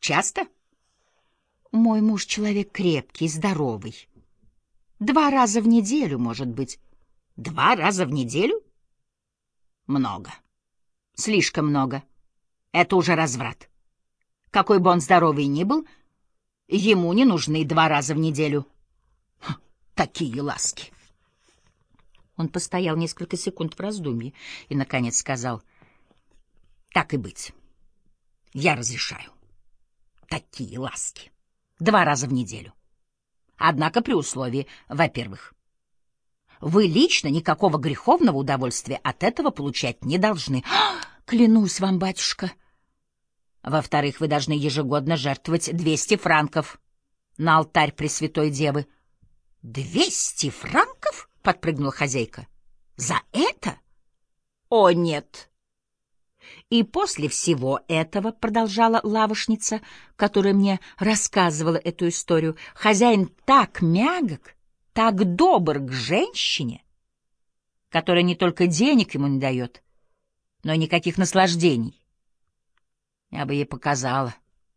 Часто? Мой муж человек крепкий, здоровый. 2 раза в неделю, может быть. 2 раза в неделю? Много. Слишком много. Это уже разврат. Какой бы он здоровый ни был, ему не нужны 2 раза в неделю. Такие ласки. Он постоял несколько секунд в раздумье и, наконец, сказал: так и быть. Я разрешаю. Такие ласки. 2 раза в неделю. Однако при условии, во-первых, вы лично никакого греховного удовольствия от этого получать не должны. Клянусь вам, батюшка. Во-вторых, вы должны ежегодно жертвовать 200 франков на алтарь Пресвятой Девы. 200 франков? — подпрыгнула хозяйка. За это? О, нет. И после всего этого, — продолжала лавошница, которая мне рассказывала эту историю, — хозяин так мягок, так добр к женщине, которая не только денег ему не дает, но и никаких наслаждений. Я бы ей показала.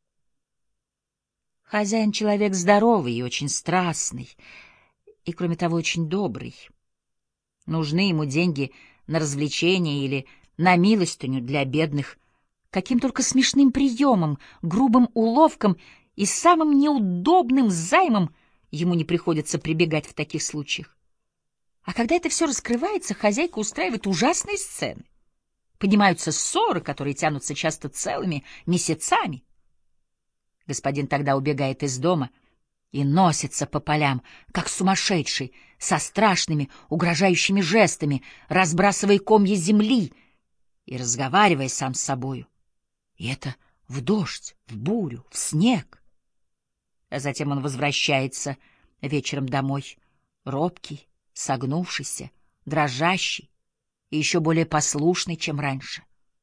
Хозяин человек здоровый и очень страстный, и, кроме того, очень добрый. Нужны ему деньги на развлечения или на милостыню для бедных, каким только смешным приемом, грубым уловком и самым неудобным займом ему не приходится прибегать в таких случаях. А когда это все раскрывается, хозяйка устраивает ужасные сцены. Поднимаются ссоры, которые тянутся часто целыми месяцами. Господин тогда убегает из дома и носится по полям, как сумасшедший, со страшными, угрожающими жестами, разбрасывая комья земли и разговаривая сам с собою. И это в дождь, в бурю, в снег. А затем он возвращается вечером домой, робкий, согнувшийся, дрожащий и еще более послушный, чем раньше.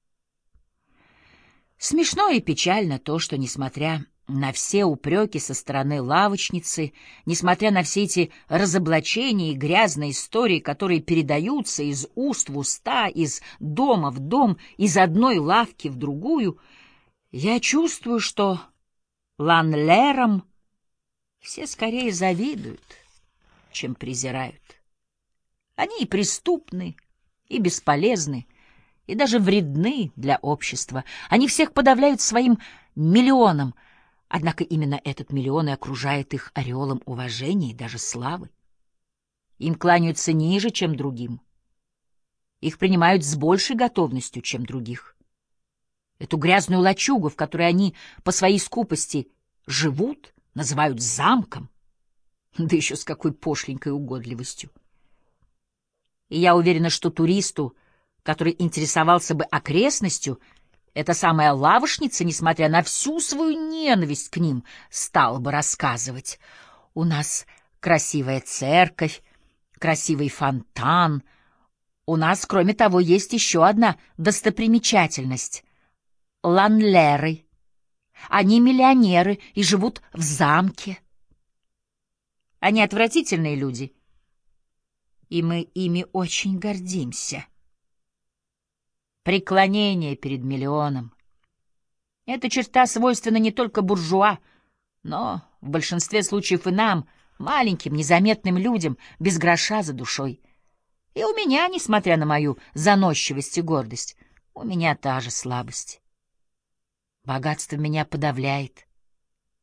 Смешно и печально то, что, несмотря на все упреки со стороны лавочницы, несмотря на все эти разоблачения и грязные истории, которые передаются из уст в уста, из дома в дом, из одной лавки в другую, я чувствую, что Ланлерам все скорее завидуют, чем презирают. Они и преступны, и бесполезны, и даже вредны для общества. Они всех подавляют своим миллионом, однако именно этот миллион и окружает их ореолом уважения и даже славы. Им кланяются ниже, чем другим. Их принимают с большей готовностью, чем других. Эту грязную лачугу, в которой они по своей скупости живут, называют замком, да еще с какой пошленькой угодливостью. И я уверена, что туристу, который интересовался бы окрестностью, эта самая лавошница, несмотря на всю свою ненависть к ним, стала бы рассказывать: у нас красивая церковь, красивый фонтан, у нас, кроме того, есть еще одна достопримечательность — Ланлеры. Они миллионеры и живут в замке. Они отвратительные люди, и мы ими очень гордимся. Преклонение перед миллионом — эта черта свойственна не только буржуа, но в большинстве случаев и нам, маленьким, незаметным людям, без гроша за душой. И у меня, несмотря на мою заносчивость и гордость, у меня та же слабость. Богатство меня подавляет,